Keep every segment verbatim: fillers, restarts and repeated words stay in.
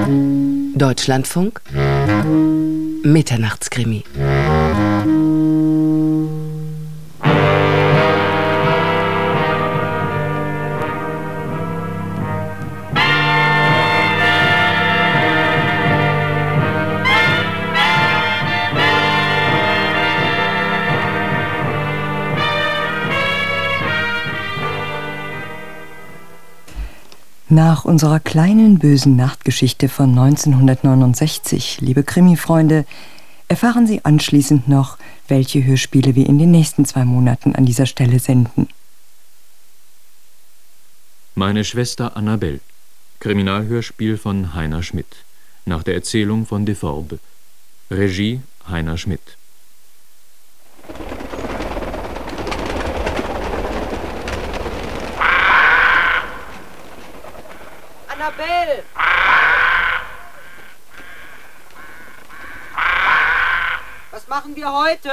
Deutschlandfunk Mitternachtskrimi. Nach unserer kleinen bösen Nachtgeschichte von neunzehnhundertneunundsechzig, liebe Krimi-Freunde, erfahren Sie anschließend noch, welche Hörspiele wir in den nächsten zwei Monaten an dieser Stelle senden. Meine Schwester Annabelle. Kriminalhörspiel von Heiner Schmidt. Nach der Erzählung von Deforbe. Regie Heiner Schmidt. Annabelle! Was machen wir heute?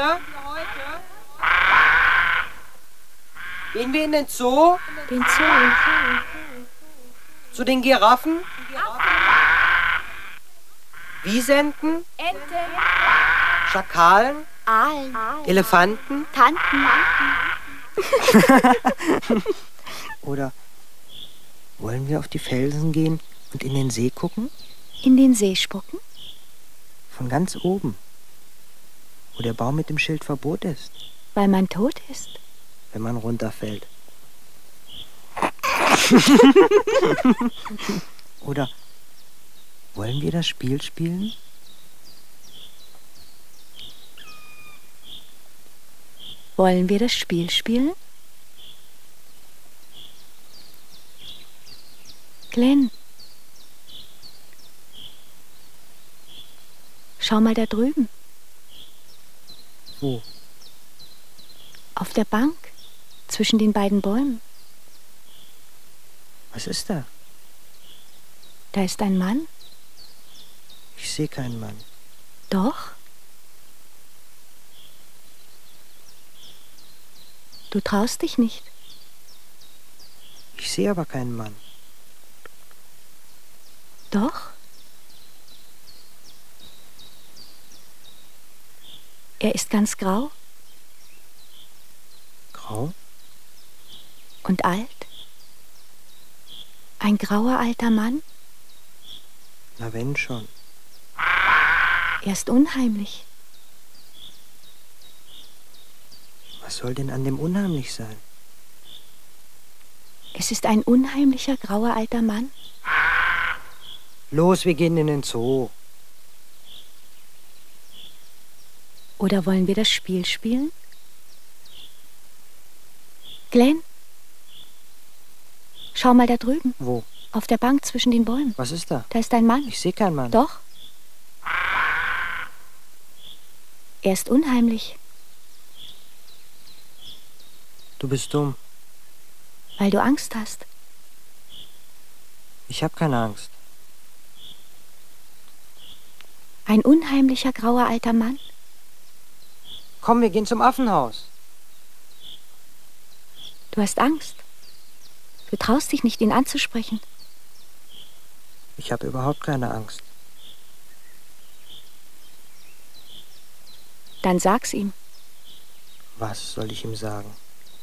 Gehen wir in den Zoo? Den Zoo? Zu den Giraffen? Wiesenten? Enten? Schakalen? Aalen? Elefanten? Tanten? Oder wollen wir auf die Felsen gehen und in den See gucken? In den See spucken? Von ganz oben, wo der Baum mit dem Schild Verbot ist. Weil man tot ist? Wenn man runterfällt. Oder wollen wir das Spiel spielen? Wollen wir das Spiel spielen? Glenn, schau mal da drüben. Wo? Auf der Bank, zwischen den beiden Bäumen. Was ist da? Da ist ein Mann. Ich sehe keinen Mann. Doch. Du traust dich nicht. Ich sehe aber keinen Mann. Doch. Er ist ganz grau. Grau? Und alt. Ein grauer alter Mann. Na wenn schon. Er ist unheimlich. Was soll denn an dem unheimlich sein? Es ist ein unheimlicher grauer alter Mann. Los, wir gehen in den Zoo. Oder wollen wir das Spiel spielen? Glenn, schau mal da drüben. Wo? Auf der Bank zwischen den Bäumen. Was ist da? Da ist ein Mann. Ich sehe keinen Mann. Doch. Er ist unheimlich. Du bist dumm. Weil du Angst hast. Ich habe keine Angst. Ein unheimlicher grauer alter Mann. Komm, wir gehen zum Affenhaus. Du hast Angst. Du traust dich nicht, ihn anzusprechen. Ich habe überhaupt keine Angst. Dann sag's ihm. Was soll ich ihm sagen?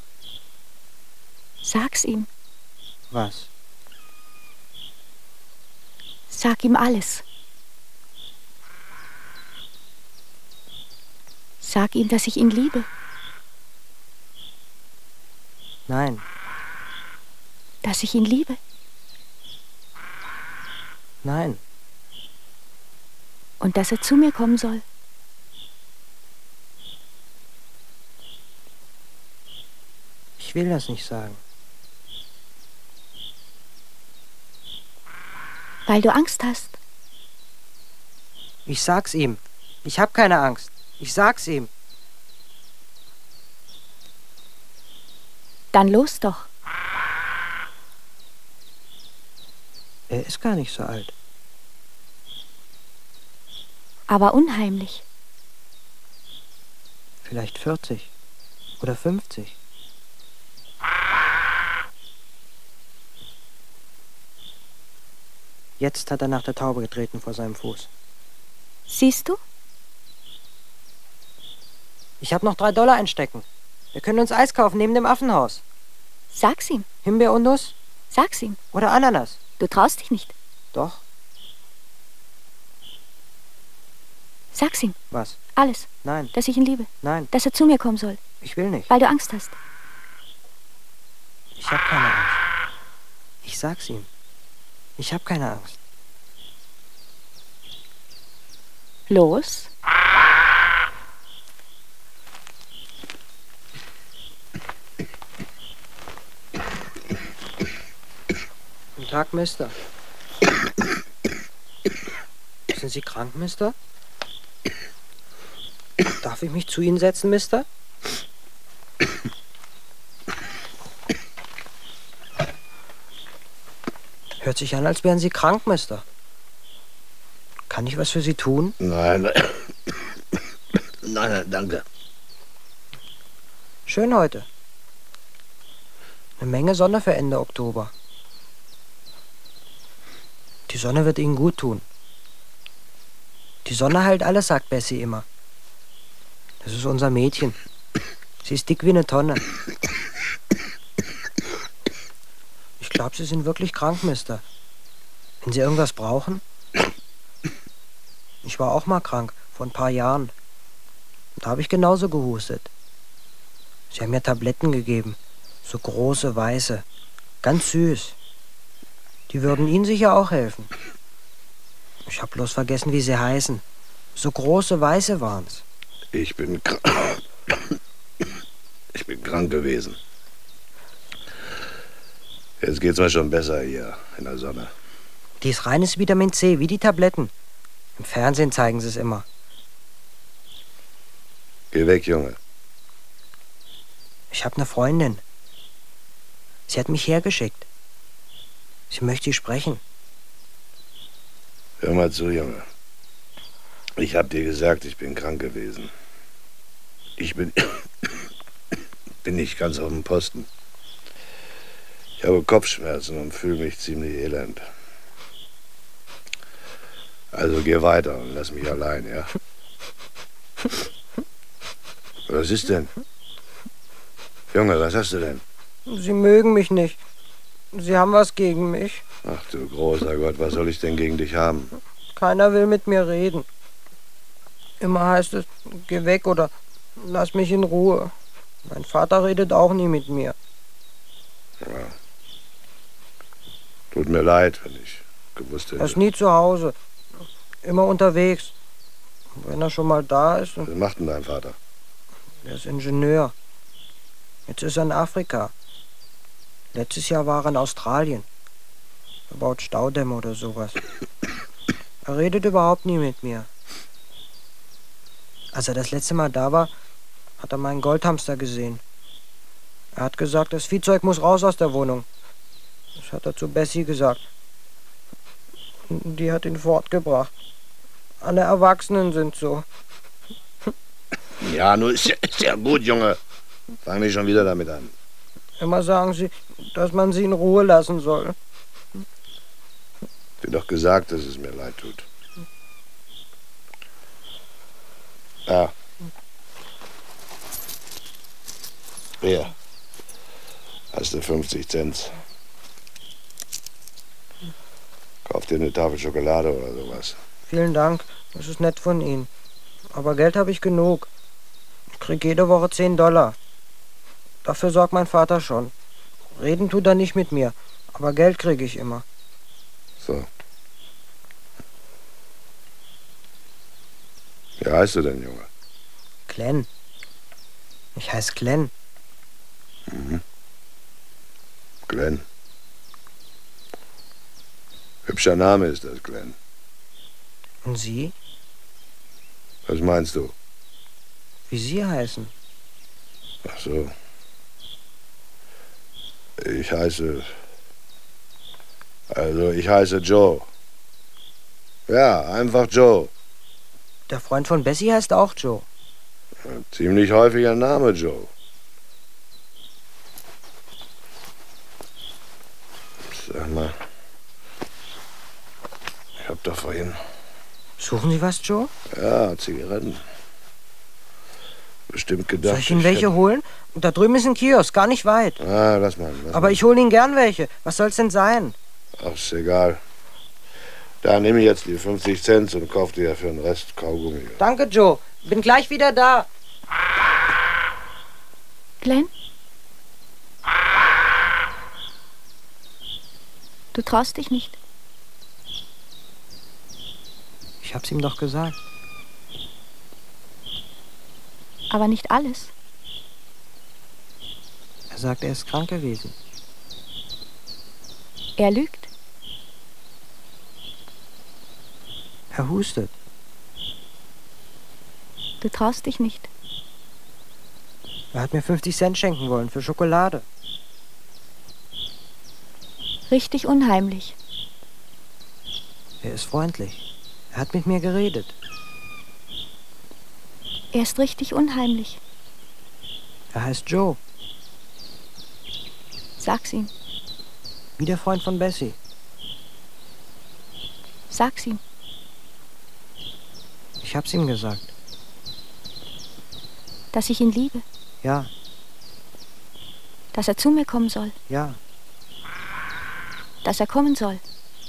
Sag's ihm. Was? Sag ihm alles. Sag ihm, dass ich ihn liebe. Nein. Dass ich ihn liebe. Nein. Und dass er zu mir kommen soll. Ich will das nicht sagen. Weil du Angst hast. Ich sag's ihm. Ich hab keine Angst. Ich sag's ihm. Dann los doch. Er ist gar nicht so alt. Aber unheimlich. Vielleicht vierzig oder fünfzig. Jetzt hat er nach der Taube getreten vor seinem Fuß. Siehst du? Ich habe noch drei Dollar einstecken. Wir können uns Eis kaufen neben dem Affenhaus. Sag's ihm. Himbeer und Nuss? Sag's ihm. Oder Ananas? Du traust dich nicht. Doch. Sag's ihm. Was? Alles. Nein. Dass ich ihn liebe. Nein. Dass er zu mir kommen soll. Ich will nicht. Weil du Angst hast. Ich habe keine Angst. Ich sag's ihm. Ich habe keine Angst. Los. Guten Tag, Mister. Sind Sie krank, Mister? Darf ich mich zu Ihnen setzen, Mister? Hört sich an, als wären Sie krank, Mister. Kann ich was für Sie tun? Nein, nein, nein, danke. Schön heute. Eine Menge Sonne für Ende Oktober. Die Sonne wird Ihnen gut tun. Die Sonne heilt alles, sagt Bessie immer. Das ist unser Mädchen. Sie ist dick wie eine Tonne. Ich glaube, Sie sind wirklich krank, Mister. Wenn Sie irgendwas brauchen? Ich war auch mal krank, vor ein paar Jahren. Da habe ich genauso gehustet. Sie haben mir Tabletten gegeben. So große, weiße. Ganz süß. Die würden Ihnen sicher auch helfen. Ich habe bloß vergessen, wie sie heißen. So große, weiße waren's. Ich bin krank. Ich bin krank gewesen. Jetzt geht's mir schon besser hier in der Sonne. Die ist reines Vitamin C, wie die Tabletten. Im Fernsehen zeigen sie es immer. Geh weg, Junge. Ich habe eine Freundin. Sie hat mich hergeschickt. Sie möchte Sie sprechen. Hör mal zu, Junge. Ich hab dir gesagt, ich bin krank gewesen. Ich bin... bin nicht ganz auf dem Posten. Ich habe Kopfschmerzen und fühle mich ziemlich elend. Also geh weiter und lass mich allein, ja? Was ist denn? Junge, was hast du denn? Sie mögen mich nicht. Sie haben was gegen mich. Ach du großer Gott, was soll ich denn gegen dich haben? Keiner will mit mir reden. Immer heißt es, geh weg oder lass mich in Ruhe. Mein Vater redet auch nie mit mir. Ja. Tut mir leid, wenn ich gewusst hätte. Er ist nie zu Hause. Immer unterwegs. Und wenn er schon mal da ist... Was macht denn dein Vater? Er ist Ingenieur. Jetzt ist er in Afrika. Letztes Jahr war er in Australien. Er baut Staudämme oder sowas. Er redet überhaupt nie mit mir. Als er das letzte Mal da war, hat er meinen Goldhamster gesehen. Er hat gesagt, das Viehzeug muss raus aus der Wohnung. Das hat er zu Bessie gesagt. Die hat ihn fortgebracht. Alle Erwachsenen sind so. Ja, nur ist ja, ist ja gut, Junge. Fang nicht schon wieder damit an. Immer sagen sie, dass man sie in Ruhe lassen soll. Dir doch gesagt, dass es mir leid tut. Ja. Hier. Hast du fünfzig Cent. Kauf dir eine Tafel Schokolade oder sowas. Vielen Dank, das ist nett von Ihnen. Aber Geld habe ich genug. Ich krieg jede Woche zehn Dollar. Dafür sorgt mein Vater schon. Reden tut er nicht mit mir, aber Geld kriege ich immer. So. Wie heißt du denn, Junge? Glenn. Ich heiße Glenn. Mhm. Glenn. Hübscher Name ist das, Glenn. Und Sie? Was meinst du? Wie Sie heißen? Ach so. Ich heiße... Also, ich heiße Joe. Ja, einfach Joe. Der Freund von Bessie heißt auch Joe. Ein ziemlich häufiger Name, Joe. Sag mal. Ich hab doch vorhin... Suchen Sie was, Joe? Ja, Zigaretten. Bestimmt gedacht... Soll ich Ihnen welche hätte... holen? Da drüben ist ein Kiosk, gar nicht weit. Ah, lass mal. Lass Aber mal. ich hole Ihnen gern welche. Was soll's denn sein? Ach, ist egal. Da nehme ich jetzt die fünfzig Cent und kauf dir für den Rest Kaugummi. Danke, Joe. Bin gleich wieder da. Glenn? Du traust dich nicht. Ich hab's ihm doch gesagt. Aber nicht alles. Er sagt, er ist krank gewesen. Er lügt. Er hustet. Du traust dich nicht. Er hat mir fünfzig Cent schenken wollen für Schokolade. Richtig unheimlich. Er ist freundlich. Er hat mit mir geredet. Er ist richtig unheimlich. Er heißt Joe, Sag's ihm. wie der Freund von Bessie. Sag's ihm. Ich hab's ihm gesagt. Dass ich ihn liebe. Ja, Dass er zu mir kommen soll. ja. Dass er kommen soll.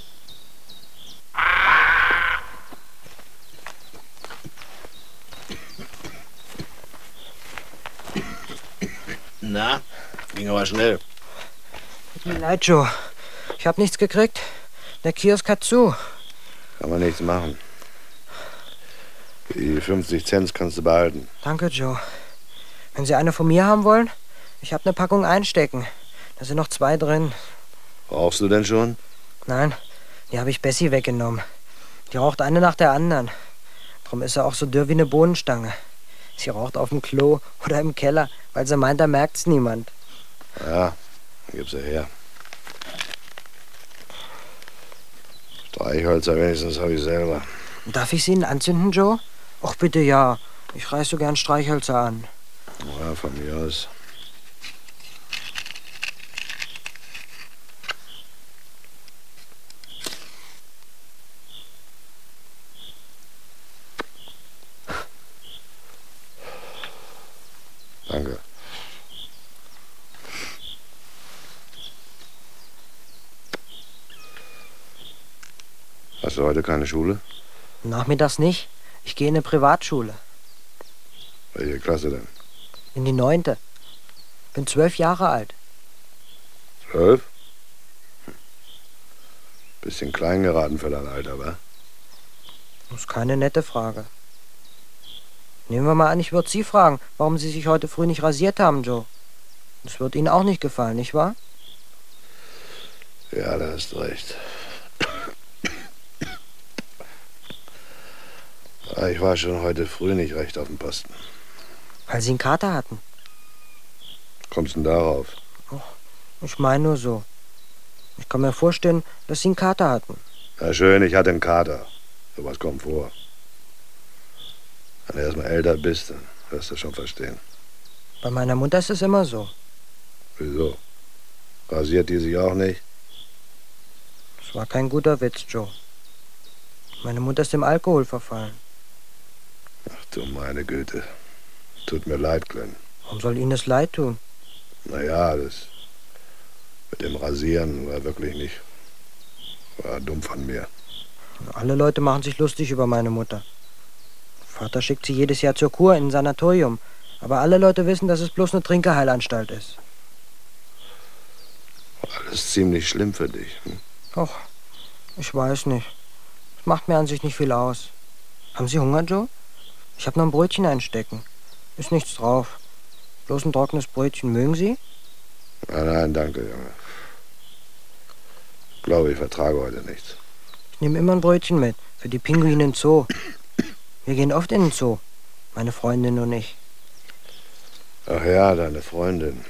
Na, ging aber schnell. Tut mir leid, Joe. Ich hab nichts gekriegt. Der Kiosk hat zu. Kann man nichts machen. Die fünfzig Cent kannst du behalten. Danke, Joe. Wenn Sie eine von mir haben wollen, ich hab eine Packung einstecken. Da sind noch zwei drin. Rauchst du denn schon? Nein, die habe ich Bessie weggenommen. Die raucht eine nach der anderen. Darum ist sie auch so dürr wie eine Bohnenstange. Sie raucht auf dem Klo oder im Keller, weil sie meint, da merkt's niemand. Ja, dann gib's sie her. Streichhölzer wenigstens habe ich selber. Darf ich sie Ihnen anzünden, Joe? Ach, bitte ja. Ich reiß so gern Streichhölzer an. Ja, von mir aus. Danke. Hast du heute keine Schule? Nachmittags nicht. Ich gehe in eine Privatschule. Welche Klasse denn? In die neunte. Bin zwölf Jahre alt. Zwölf? Hm. Bisschen klein geraten für dein Alter, wa? Das ist keine nette Frage. Nehmen wir mal an, ich würde Sie fragen, warum Sie sich heute früh nicht rasiert haben, Joe. Das wird Ihnen auch nicht gefallen, nicht wahr? Ja, da hast du recht. Ich war schon heute früh nicht recht auf dem Posten. Weil Sie einen Kater hatten. Kommst du denn darauf? Ich meine nur so. Ich kann mir vorstellen, dass Sie einen Kater hatten. Na schön, ich hatte einen Kater. Sowas kommt vor. Wenn du erstmal älter bist, dann wirst du schon verstehen. Bei meiner Mutter ist es immer so. Wieso? Rasiert die sich auch nicht? Das war kein guter Witz, Joe. Meine Mutter ist dem Alkohol verfallen. Ach du meine Güte. Tut mir leid, Glenn. Warum soll Ihnen das leid tun? Naja, das mit dem Rasieren war wirklich nicht. War dumm von mir. Alle Leute machen sich lustig über meine Mutter. Vater schickt sie jedes Jahr zur Kur in ein Sanatorium. Aber alle Leute wissen, dass es bloß eine Trinkerheilanstalt ist. Alles ziemlich schlimm für dich. Hm? Och, ich weiß nicht. Es macht mir an sich nicht viel aus. Haben Sie Hunger, Joe? Ich habe noch ein Brötchen einstecken. Ist nichts drauf. Bloß ein trockenes Brötchen. Mögen Sie? Nein, nein, danke, Junge. Ich glaube, ich vertrage heute nichts. Ich nehme immer ein Brötchen mit. Für die Pinguine im Zoo. Wir gehen oft in den Zoo. Meine Freundin und ich. Ach ja, deine Freundin.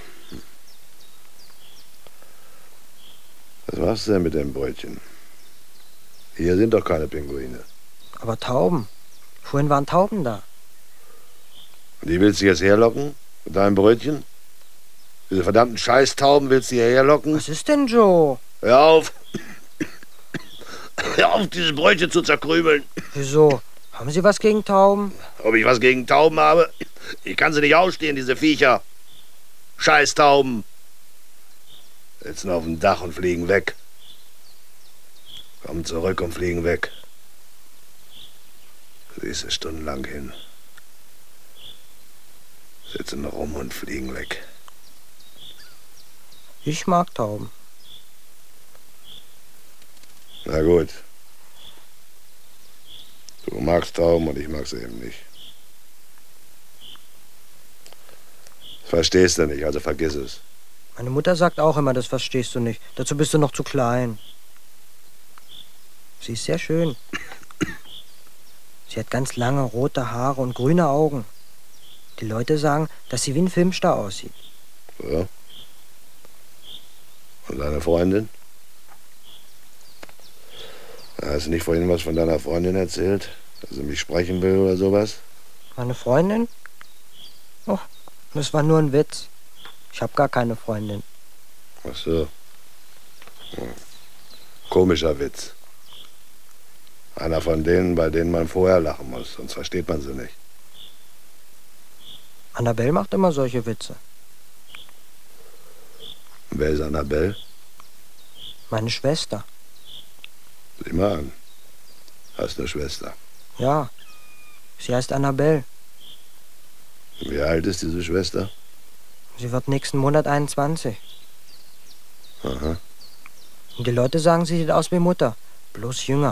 Was machst du denn mit dem Brötchen? Hier sind doch keine Pinguine. Aber Tauben. Vorhin waren Tauben da. Und die willst du jetzt herlocken? Mit deinem Brötchen? Diese verdammten Scheißtauben willst du hierher locken? Was ist denn, Joe? Hör auf! Hör auf, dieses Brötchen zu zerkrümeln. Wieso? Haben Sie was gegen Tauben? Ob ich was gegen Tauben habe? Ich kann sie nicht ausstehen, diese Viecher. Scheiß Tauben. Sitzen auf dem Dach und fliegen weg. Kommen zurück und fliegen weg. Siehst du stundenlang hin. Sitzen rum und fliegen weg. Ich mag Tauben. Na gut. Du magst Tauben und ich mag sie eben nicht. Verstehst du nicht, also vergiss es. Meine Mutter sagt auch immer, das verstehst du nicht. Dazu bist du noch zu klein. Sie ist sehr schön. Sie hat ganz lange rote Haare und grüne Augen. Die Leute sagen, dass sie wie ein Filmstar aussieht. So. Und deine Freundin? Hast du nicht vorhin was von deiner Freundin erzählt? Dass sie mich sprechen will oder sowas? Meine Freundin? Oh, das war nur ein Witz. Ich habe gar keine Freundin. Ach so. Hm. Komischer Witz. Einer von denen, bei denen man vorher lachen muss, sonst versteht man sie nicht. Annabelle macht immer solche Witze. Wer ist Annabelle? Meine Schwester. Sieh mal an. Hast eine Schwester. Ja, sie heißt Annabelle. Wie alt ist diese Schwester? Sie wird nächsten Monat einundzwanzig. Aha. Und die Leute sagen, sie sieht aus wie Mutter, bloß jünger.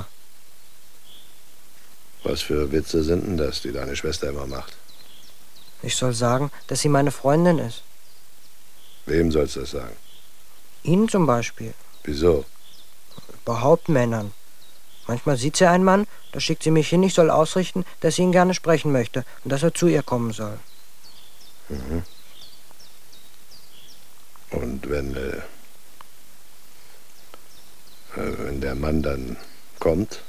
Was für Witze sind denn das, die deine Schwester immer macht? Ich soll sagen, dass sie meine Freundin ist. Wem sollst du das sagen? Ihnen zum Beispiel. Wieso? Überhaupt Männern. Manchmal sieht sie einen Mann, da schickt sie mich hin, ich soll ausrichten, dass sie ihn gerne sprechen möchte und dass er zu ihr kommen soll. Mhm. Und wenn, äh, wenn der Mann dann kommt,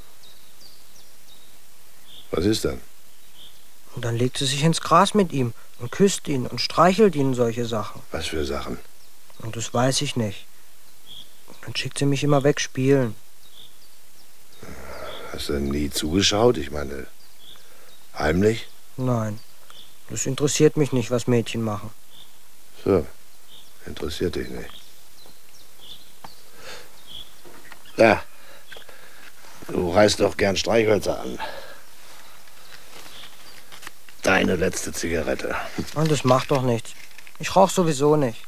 was ist dann? Und dann legt sie sich ins Gras mit ihm und küsst ihn und streichelt ihn solche Sachen. Was für Sachen? Und das weiß ich nicht. Dann schickt sie mich immer weg spielen. Hast du nie zugeschaut? Ich meine, heimlich? Nein, das interessiert mich nicht, was Mädchen machen. So, interessiert dich nicht. Ja, du reißt doch gern Streichhölzer an. Deine letzte Zigarette. Und das macht doch nichts. Ich rauche sowieso nicht.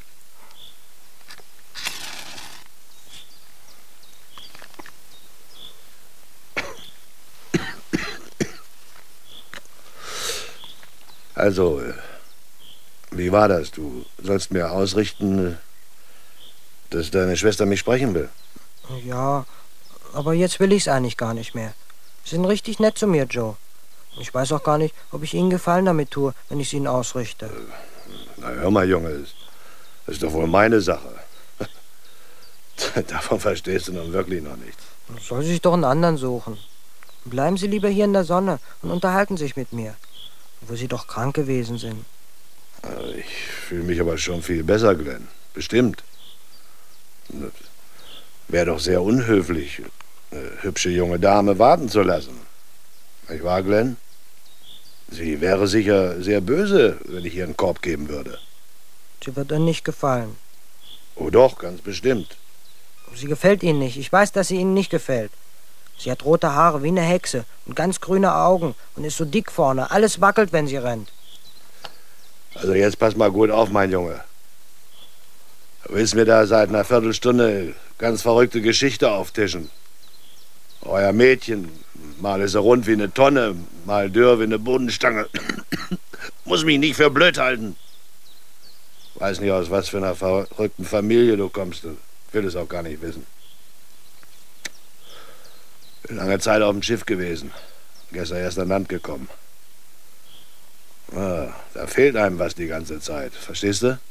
Also, wie war das? Du sollst mir ausrichten, dass deine Schwester mich sprechen will. Ja, aber jetzt will ich's eigentlich gar nicht mehr. Sie sind richtig nett zu mir, Joe. Ich weiß auch gar nicht, ob ich Ihnen Gefallen damit tue, wenn ich es Ihnen ausrichte. Na, hör mal, Junge, das ist doch wohl meine Sache. Davon verstehst du nun wirklich noch nichts. Soll sich doch einen anderen suchen. Bleiben Sie lieber hier in der Sonne und unterhalten sich mit mir, wo Sie doch krank gewesen sind. Ich fühle mich aber schon viel besser, Glenn. Bestimmt. Wäre doch sehr unhöflich, eine hübsche junge Dame warten zu lassen. Nicht wahr, Glenn? Sie wäre sicher sehr böse, wenn ich ihr einen Korb geben würde. Sie wird Ihnen nicht gefallen. Oh doch, ganz bestimmt. Sie gefällt Ihnen nicht. Ich weiß, dass sie Ihnen nicht gefällt. Sie hat rote Haare wie eine Hexe und ganz grüne Augen und ist so dick vorne. Alles wackelt, wenn sie rennt. Also jetzt pass mal gut auf, mein Junge. Du willst mir da seit einer Viertelstunde ganz verrückte Geschichte auftischen. Euer Mädchen, mal ist er rund wie eine Tonne, mal dürr wie eine Bodenstange. Muss mich nicht für blöd halten. Weiß nicht, aus was für einer verrückten Familie du kommst. Ich will es auch gar nicht wissen. Bin lange Zeit auf dem Schiff gewesen. Gestern erst an Land gekommen. Ah, da fehlt einem was die ganze Zeit. Verstehst du?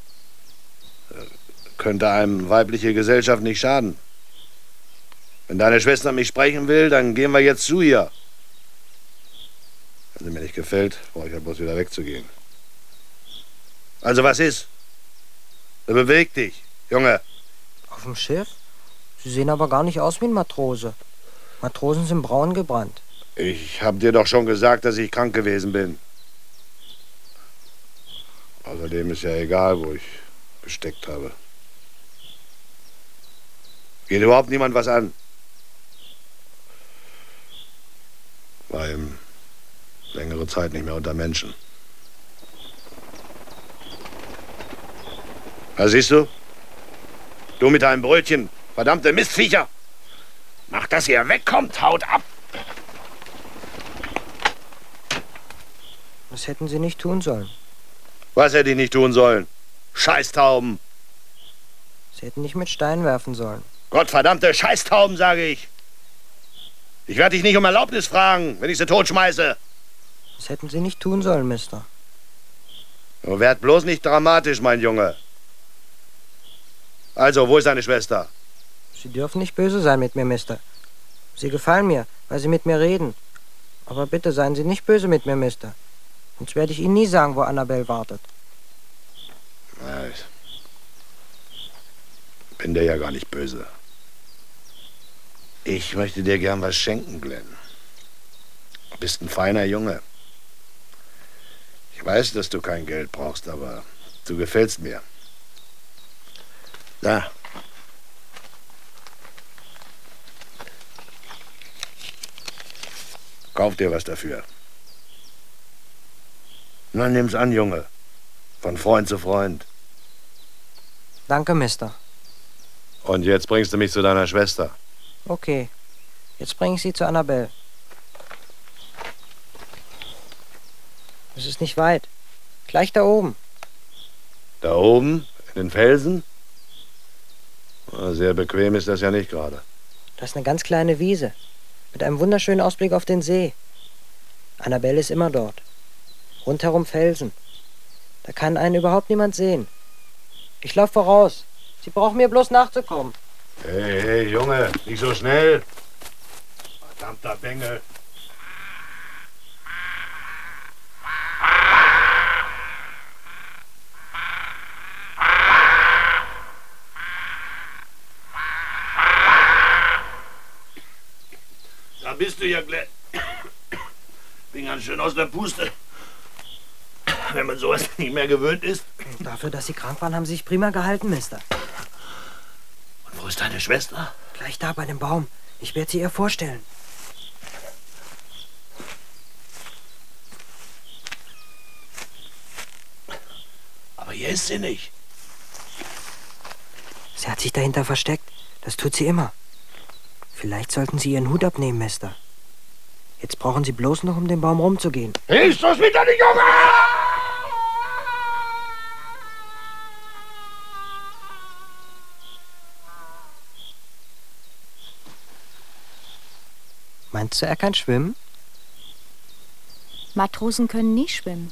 Könnte einem weibliche Gesellschaft nicht schaden. Wenn deine Schwester mich sprechen will, dann gehen wir jetzt zu ihr. Wenn sie mir nicht gefällt, brauche ich ja bloß wieder wegzugehen. Also was ist? Beweg dich, Junge. Auf dem Schiff? Sie sehen aber gar nicht aus wie ein Matrose. Matrosen sind braun gebrannt. Ich hab dir doch schon gesagt, dass ich krank gewesen bin. Außerdem ist ja egal, wo ich gesteckt habe. Geht überhaupt niemand was an. War eben längere Zeit nicht mehr unter Menschen. Da siehst du? Du mit deinem Brötchen, verdammte Mistviecher! Mach, dass ihr wegkommt, haut ab! Das hätten Sie nicht tun sollen. Was hätte ich nicht tun sollen? Scheißtauben! Sie hätten nicht mit Steinen werfen sollen. Gottverdammte Scheißtauben, sage ich! Ich werde dich nicht um Erlaubnis fragen, wenn ich sie totschmeiße. Das hätten Sie nicht tun sollen, Mister. Du werd bloß nicht dramatisch, mein Junge. Also, wo ist deine Schwester? Sie dürfen nicht böse sein mit mir, Mister. Sie gefallen mir, weil Sie mit mir reden. Aber bitte seien Sie nicht böse mit mir, Mister. Sonst werde ich Ihnen nie sagen, wo Annabelle wartet. Na, ich bin dir ja gar nicht böse. Ich möchte dir gern was schenken, Glenn. Du bist ein feiner Junge. Ich weiß, dass du kein Geld brauchst, aber du gefällst mir. Da. Kauf dir was dafür. Na, nimm's an, Junge. Von Freund zu Freund. Danke, Mister. Und jetzt bringst du mich zu deiner Schwester. Okay. Jetzt bringe ich Sie zu Annabelle. Es ist nicht weit. Gleich da oben. Da oben, in den Felsen? Na, sehr bequem ist das ja nicht gerade. Das ist eine ganz kleine Wiese. Mit einem wunderschönen Ausblick auf den See. Annabelle ist immer dort. Rundherum Felsen. Da kann einen überhaupt niemand sehen. Ich laufe voraus. Sie brauchen mir bloß nachzukommen. Hey, hey, Junge, nicht so schnell. Verdammter Bengel. Da bist du ja, Glenn. Bin ganz schön aus der Puste. Wenn man sowas nicht mehr gewöhnt ist. Dafür, dass Sie krank waren, haben Sie sich prima gehalten, Mister. Und wo ist deine Schwester? Gleich da bei dem Baum. Ich werde sie ihr vorstellen. Aber hier ist sie nicht. Sie hat sich dahinter versteckt. Das tut sie immer. Vielleicht sollten Sie Ihren Hut abnehmen, Mister. Jetzt brauchen Sie bloß noch um den Baum rumzugehen. Ist das wieder die Junge? Meinst du, er kann schwimmen? Matrosen können nie schwimmen.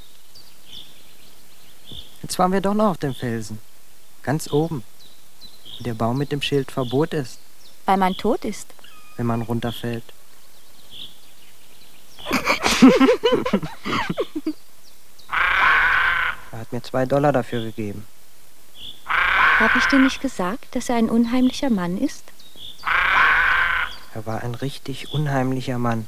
Jetzt waren wir doch noch auf dem Felsen. Ganz oben. Wo der Baum mit dem Schild Verbot ist, Weil man tot ist. wenn man runterfällt. Er hat mir zwei Dollar dafür gegeben. Habe ich dir nicht gesagt, dass er ein unheimlicher Mann ist? Er war ein richtig unheimlicher Mann.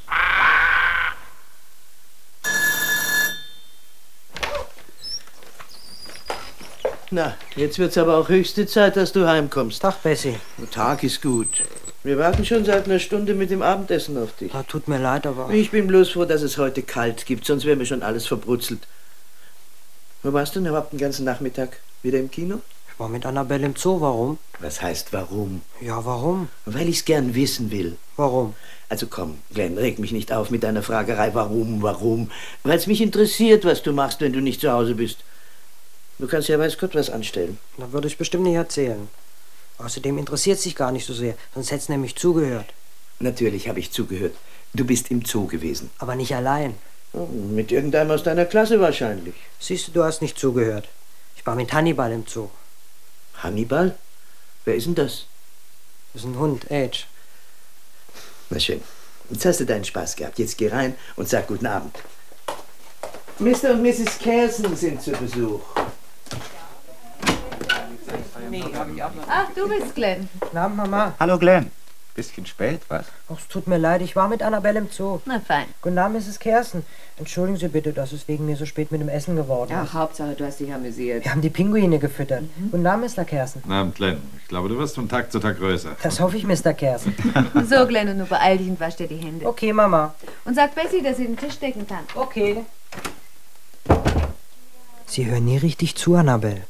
Na, jetzt wird's aber auch höchste Zeit, dass du heimkommst. Tag, Bessie. Der Tag ist gut. Wir warten schon seit einer Stunde mit dem Abendessen auf dich. Na, tut mir leid, aber... Ich bin bloß froh, dass es heute kalt gibt, sonst wäre mir schon alles verbrutzelt. Wo warst du denn überhaupt den ganzen Nachmittag? Wieder im Kino? Ich war mit Annabelle im Zoo. Warum? Was heißt warum? Ja, warum? Weil ich's gern wissen will. Warum? Also komm, Glenn, reg mich nicht auf mit deiner Fragerei, warum, warum. Weil's mich interessiert, was du machst, wenn du nicht zu Hause bist. Du kannst ja weiß Gott was anstellen. Da würde ich bestimmt nicht erzählen. Außerdem interessiert es sich gar nicht so sehr, sonst hätt's nämlich zugehört. Natürlich habe ich zugehört. Du bist im Zoo gewesen. Aber nicht allein. Oh, mit irgendeinem aus deiner Klasse wahrscheinlich. Siehst du, du hast nicht zugehört. Ich war mit Hannibal im Zoo. Hannibal? Wer ist denn das? Das ist ein Hund, Age. Na schön. Jetzt hast du deinen Spaß gehabt. Jetzt geh rein und sag guten Abend. Mister und Misses Kelson sind zu Besuch. Ach, du bist Glenn. Na, Mama. Hallo Glenn. Bisschen spät, was? Ach, es tut mir leid, ich war mit Annabelle im Zoo. Na fein. Guten Abend, Misses Kersten. Entschuldigen Sie bitte, dass es wegen mir so spät mit dem Essen geworden Ach, ist. Hauptsache, du hast dich amüsiert. Wir haben die Pinguine gefüttert. Mhm. Guten Abend, Mister Kersten. Guten Abend, Glenn. Ich glaube, du wirst von Tag zu Tag größer. Das hoffe ich, Mister Kersten. So, Glenn, und nur beeil dich und wasch dir die Hände. Okay, Mama. Und sag Bessie, dass sie den Tisch decken kann. Okay. Sie hören nie richtig zu, Annabelle.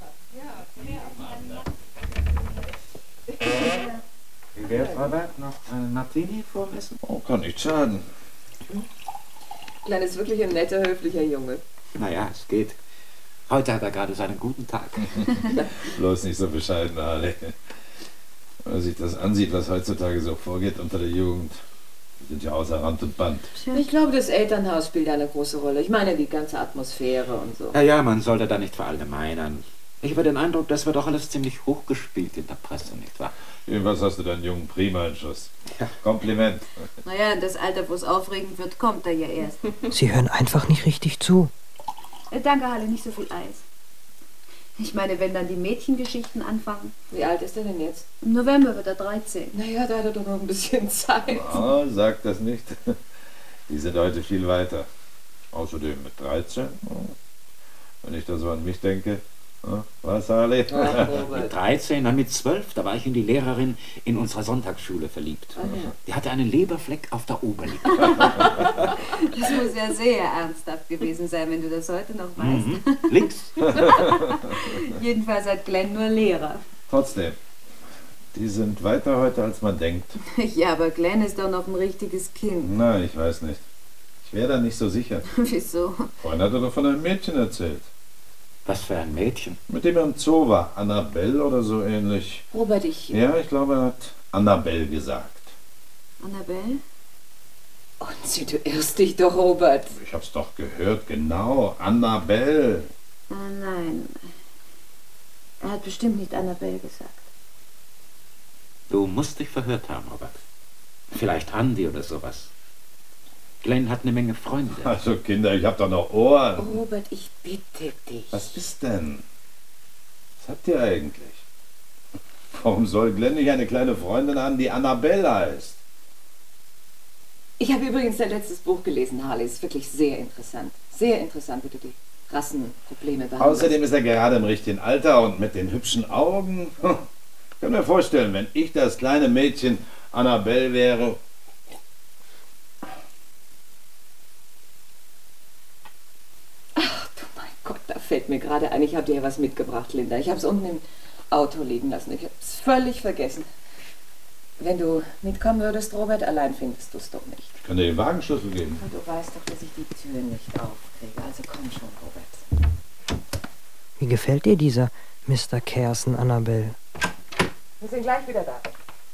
Wie wär's, Robert? Noch eine Martini vorm Essen? Oh, kann nicht schaden. Glenn ist wirklich ein netter, höflicher Junge. Naja, es geht. Heute hat er gerade seinen guten Tag. Bloß nicht so bescheiden, Harley. Wenn man sich das ansieht, was heutzutage so vorgeht unter der Jugend, die sind ja außer Rand und Band. Ich glaube, das Elternhaus spielt eine große Rolle. Ich meine, die ganze Atmosphäre und so. Ja, ja, man sollte da nicht verallgemeinern. Ich habe den Eindruck, das wird doch alles ziemlich hochgespielt in der Presse, nicht wahr? Jedenfalls hast du deinen Jungen prima in Schuss. Ja. Kompliment. Naja, in das Alter, wo es aufregend wird, kommt er ja erst. Sie hören einfach nicht richtig zu. Äh, danke, Halle, nicht so viel Eis. Ich meine, wenn dann die Mädchengeschichten anfangen. Wie alt ist er denn jetzt? Im November wird er dreizehn. Naja, da hat er doch noch ein bisschen Zeit. Oh, sag das nicht. Die sind heute viel weiter. Außerdem mit dreizehn. Wenn ich da so an mich denke. Was, Harley? Mit dreizehn, dann mit zwölf, da war ich in die Lehrerin in unserer Sonntagsschule verliebt. Ah, ja. Die hatte einen Leberfleck auf der Oberlippe. Das muss ja sehr ernsthaft gewesen sein, wenn du das heute noch weißt. Mhm. Links. Jedenfalls hat Glenn nur Lehrer. Trotzdem, die sind weiter heute, als man denkt. Ja, aber Glenn ist doch noch ein richtiges Kind. Nein, ich weiß nicht. Ich wäre da nicht so sicher. Wieso? Vorhin hat er doch von einem Mädchen erzählt. Was für ein Mädchen. Mit dem er im Zoo war. Annabelle oder so ähnlich. Robert, ich... Ja, ich glaube, er hat Annabelle gesagt. Annabelle? Und sie, du irrst dich doch, Robert. Ich hab's doch gehört, genau. Annabelle. Ah, nein. Er hat bestimmt nicht Annabelle gesagt. Du musst dich verhört haben, Robert. Vielleicht Andi oder sowas. Glenn hat eine Menge Freunde. Also Kinder, ich hab doch noch Ohren. Robert, ich bitte dich. Was ist denn? Was habt ihr eigentlich? Warum soll Glenn nicht eine kleine Freundin haben, die Annabelle heißt? Ich habe übrigens dein letztes Buch gelesen, Harley. Es ist wirklich sehr interessant. Sehr interessant, wie du die Rassenprobleme behandelst. Außerdem ist er gerade im richtigen Alter und mit den hübschen Augen. Ich kann mir vorstellen, wenn ich das kleine Mädchen Annabelle wäre. Gott, da fällt mir gerade ein, ich habe dir ja was mitgebracht, Linda. Ich habe es unten im Auto liegen lassen. Ich habe es völlig vergessen. Wenn du mitkommen würdest, Robert, allein findest du es doch nicht. Ich kann dir den Wagenschlüssel geben. Und du weißt doch, dass ich die Tür nicht aufkriege. Also komm schon, Robert. Wie gefällt dir dieser Mister Kersten, Annabelle? Wir sind gleich wieder da.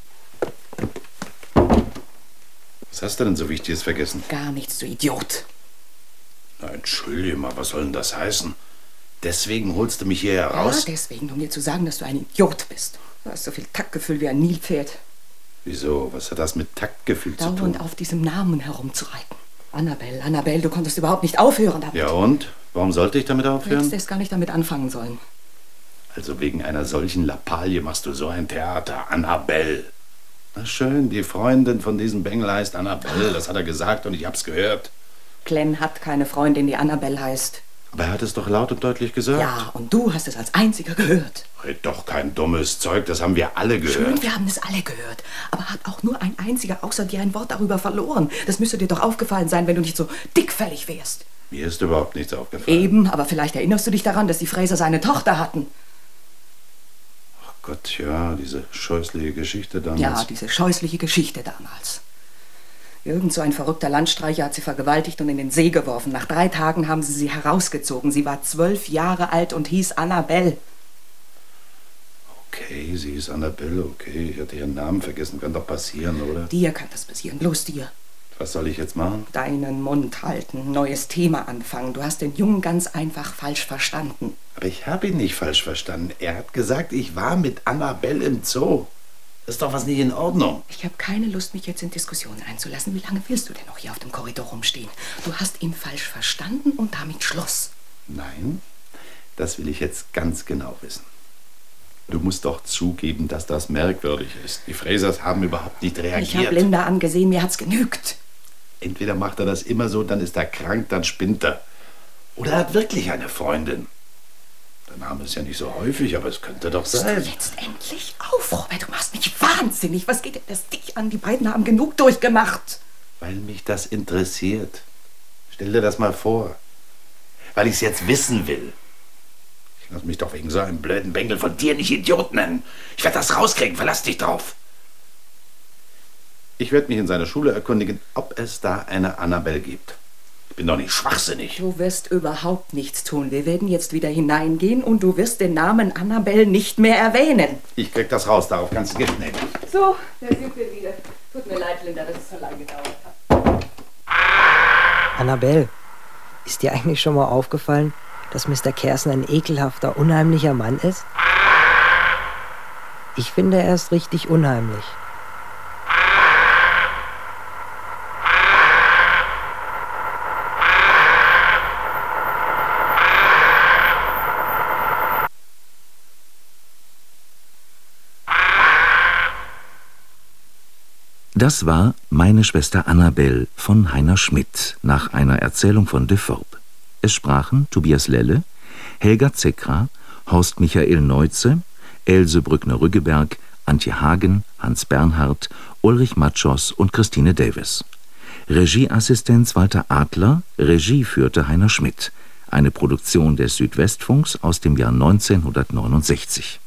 Was hast du denn so Wichtiges vergessen? Gar nichts, du Idiot. Na, entschuldige mal, was soll denn das heißen? Deswegen holst du mich hier heraus? Ja, deswegen, um dir zu sagen, dass du ein Idiot bist. Du hast so viel Taktgefühl wie ein Nilpferd. Wieso? Was hat das mit Taktgefühl zu tun? Dauernd auf diesem Namen herumzureiten. Annabelle, Annabelle, du konntest überhaupt nicht aufhören damit. Ja und? Warum sollte ich damit Du aufhören? hättest erst gar nicht damit anfangen sollen. Also wegen einer solchen Lappalie machst du so ein Theater. Annabelle. Na schön, die Freundin von diesem Bengel heißt Annabelle. Das hat er gesagt und ich hab's gehört. Glenn hat keine Freundin, die Annabelle heißt. Aber er hat es doch laut und deutlich gesagt. Ja, und du hast es als einziger gehört. Red doch kein dummes Zeug, das haben wir alle gehört. Schön, wir haben es alle gehört. Aber hat auch nur ein einziger außer dir ein Wort darüber verloren. Das müsste dir doch aufgefallen sein, wenn du nicht so dickfällig wärst. Mir ist überhaupt nichts aufgefallen. Eben, aber vielleicht erinnerst du dich daran, dass die Fräser seine Tochter hatten. Ach Gott, ja, diese scheußliche Geschichte damals. Ja, diese scheußliche Geschichte damals. Irgend so ein verrückter Landstreicher hat sie vergewaltigt und in den See geworfen. Nach drei Tagen haben sie sie herausgezogen. Sie war zwölf Jahre alt und hieß Annabelle. Okay, sie ist Annabelle, okay. Ich hatte ihren Namen vergessen. Kann doch passieren, oder? Dir kann das passieren, bloß dir. Was soll ich jetzt machen? Deinen Mund halten, neues Thema anfangen. Du hast den Jungen ganz einfach falsch verstanden. Aber ich habe ihn nicht falsch verstanden. Er hat gesagt, ich war mit Annabelle im Zoo. Das ist doch was nicht in Ordnung. Ich habe keine Lust, mich jetzt in Diskussionen einzulassen. Wie lange willst du denn noch hier auf dem Korridor rumstehen? Du hast ihn falsch verstanden und damit Schluss. Nein, das will ich jetzt ganz genau wissen. Du musst doch zugeben, dass das merkwürdig ist. Die Frasers haben überhaupt nicht reagiert. Ich habe Linda angesehen, mir hat's genügt. Entweder macht er das immer so, dann ist er krank, dann spinnt er. Oder er hat wirklich eine Freundin. Der Name ist ja nicht so häufig, aber es könnte doch sein. Hörst du jetzt endlich auf, Robert? Du machst mich wahnsinnig. Was geht denn das dich an? Die beiden haben genug durchgemacht. Weil mich das interessiert. Stell dir das mal vor. Weil ich es jetzt wissen will. Ich lass mich doch wegen so einem blöden Bengel von dir nicht Idiot nennen. Ich werde das rauskriegen, verlass dich drauf. Ich werde mich in seiner Schule erkundigen, ob es da eine Annabelle gibt. Ich bin doch nicht schwachsinnig. Du wirst überhaupt nichts tun. Wir werden jetzt wieder hineingehen und du wirst den Namen Annabelle nicht mehr erwähnen. Ich krieg das raus, darauf kannst du Gift nehmen. So, da sind wir wieder. Tut mir leid, Linda, dass es so lange gedauert hat. Annabelle, ist dir eigentlich schon mal aufgefallen, dass Mister Kersen ein ekelhafter, unheimlicher Mann ist? Ich finde, er ist richtig unheimlich. Das war Meine Schwester Annabelle von Heiner Schmidt nach einer Erzählung von Defoe. Es sprachen Tobias Lelle, Helga Zekra, Horst Michael Neuze, Else Brückner-Rüggeberg, Antje Hagen, Hans Bernhard, Ulrich Matschos und Christine Davis. Regieassistenz Walter Adler, Regie führte Heiner Schmidt. Eine Produktion des Südwestfunks aus dem Jahr neunzehnhundertneunundsechzig.